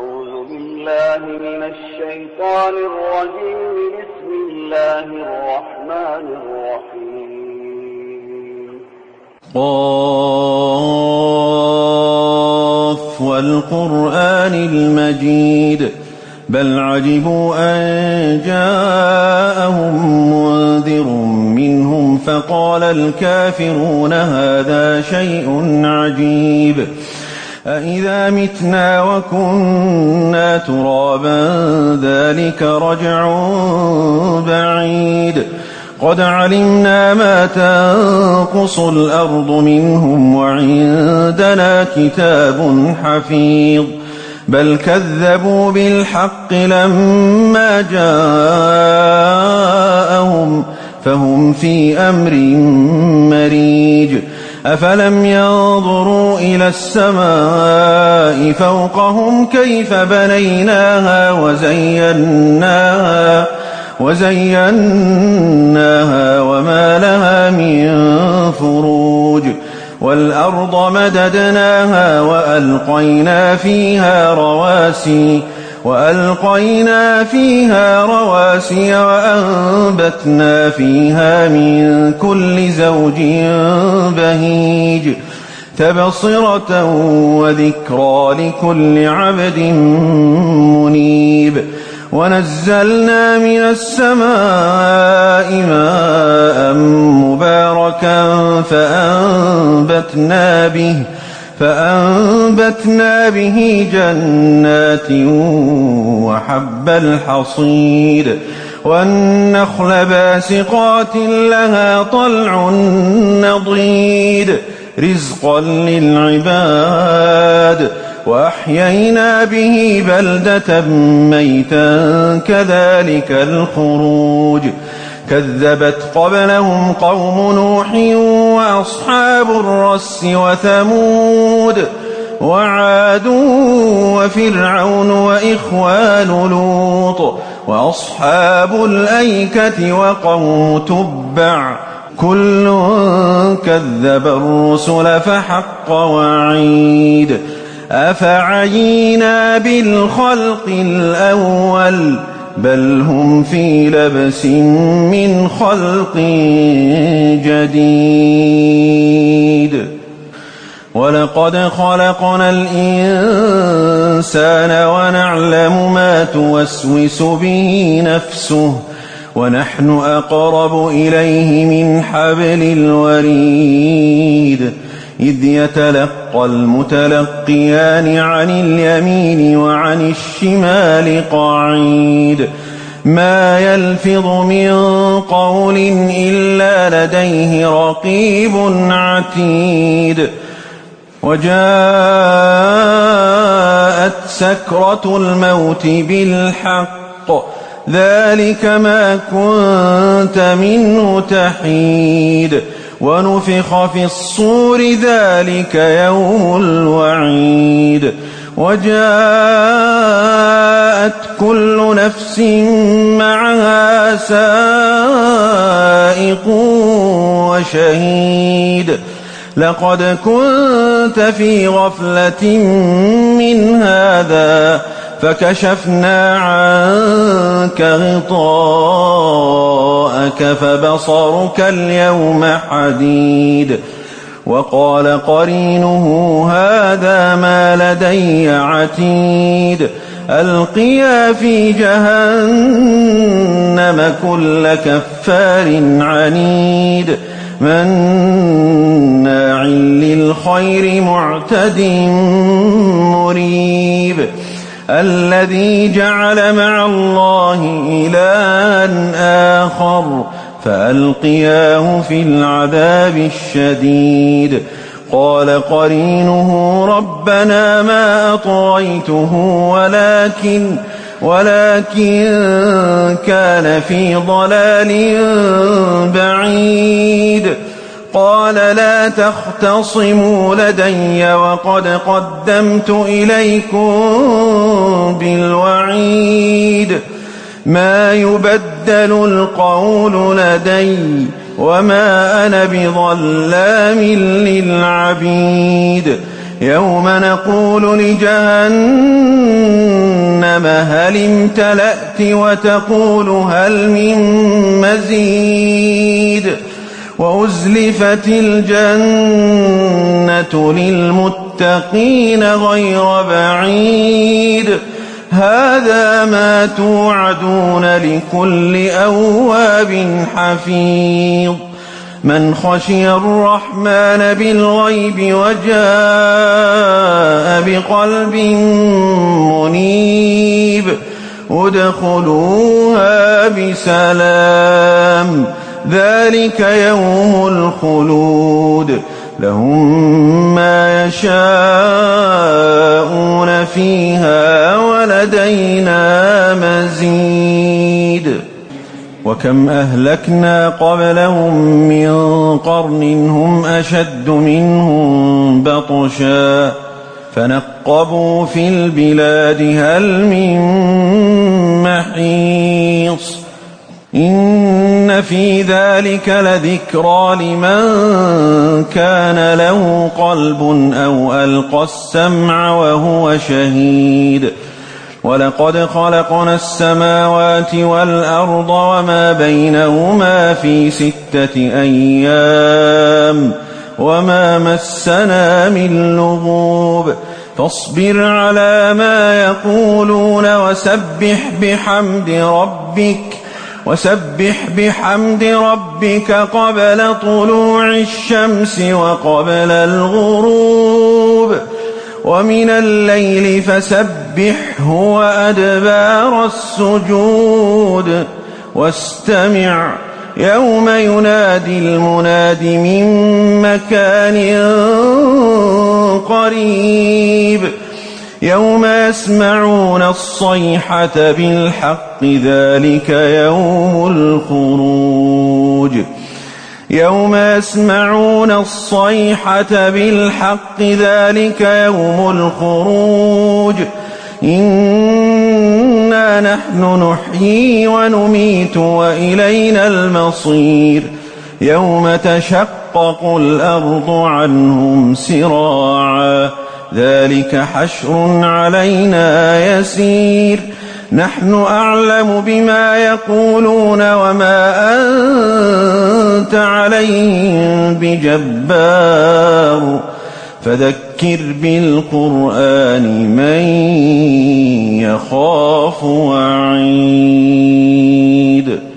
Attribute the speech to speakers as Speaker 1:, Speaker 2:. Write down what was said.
Speaker 1: أعوذ بالله من الشيطان الرجيم. بسم الله الرحمن الرحيم.
Speaker 2: قاف والقرآن المجيد بل عجبوا أن جاءهم منذر منهم فقال الكافرون هذا شيء عجيب أإذا متنا وكنا ترابا ذلك رجع بعيد قد علمنا ما تنقص الأرض منهم وعندنا كتاب حفيظ بل كذبوا بالحق لما جاءهم فهم في أمر مريج أفلم ينظروا إلى السماء فوقهم كيف بنيناها وزيناها وما لها من فروج والأرض مددناها وألقينا فيها رواسي وأنبتنا فيها من كل زوج بهيج تبصرة وذكرى لكل عبد منيب ونزلنا من السماء ماء مباركا فأنبتنا به جنات وحب الحصيد والنخل باسقات لها طلع نضيد رزقا للعباد وأحيينا به بلدة ميتا كذلك الخروج كذبت قبلهم قوم نوح وأصحاب الرس وثمود وعاد وفرعون وإخوان لوط وأصحاب الأيكة وقوم تبع كل كذب الرسل فحق وعيد أفعينا بالخلق الأول بل هم في لبس من خلق جديد ولقد خلقنا الإنسان ونعلم ما توسوس به نفسه ونحن أقرب إليه من حبل الوريد إذ يتلقى المتلقيان عن اليمين وعن الشمال قعيد ما يلفظ من قول إلا لديه رقيب عتيد وجاءت سكرة الموت بالحق ذلك ما كنت منه تحيد ونفخ في الصور ذلك يوم الوعيد وجاءت كل نفس معها سائق وشهيد لقد كنت في غفلة من هذا فكشفنا عنك غطاءك فبصرك اليوم حديد وقال قرينه هذا ما لدي عتيد ألقيا في جهنم كل كفار عنيد مناع للخير معتد مريب الذي جعل مع الله إلها آخر فألقياه في العذاب الشديد قال قرينه ربنا ما أطغيته ولكن كان في ضلال بعيد قال لا تختصموا لدي وقد قدمت إليكم بالوعيد ما يبدل القول لدي وما أنا بظلام للعبيد يوم نقول لجهنم جهنم هل امتلأت وتقول هل من مزيد وأزلفت الجنة للمتقين غير بعيد هذا ما توعدون لكل أواب حفيظ من خشي الرحمن بالغيب وجاء بقلب منيب ادخلوها بسلام ذلك يوم الخلود لهم ما يشاءون فيها ولدينا مزيد وكم أهلكنا قبلهم من قرن هم أشد منهم بطشا فنقبوا في البلاد هل من محيص إن في ذلك لذكرى لمن كان له قلب أو ألقى السمع وهو شهيد ولقد خلقنا السماوات والأرض وما بينهما في 6 أيام وما مسنا من لغوب فاصبر على ما يقولون وسبح بحمد ربك قبل طلوع الشمس وقبل الغروب ومن الليل فسبحه وأدبار السجود واستمع يوم ينادي المناد من مكان قريب يوم يسمعون الصيحة بالحق ذلك يوم الخروج يوم يسمعون الصيحة بالحق ذلك يوم الخروج إنا نحن نحيي ونميت وإلينا المصير يوم تشقق الأرض عنهم سراعا ذلك حشر علينا يسير نحن أعلم بما يقولون وما أنت عليهم بجبار فذكر بالقرآن من يخاف وعيد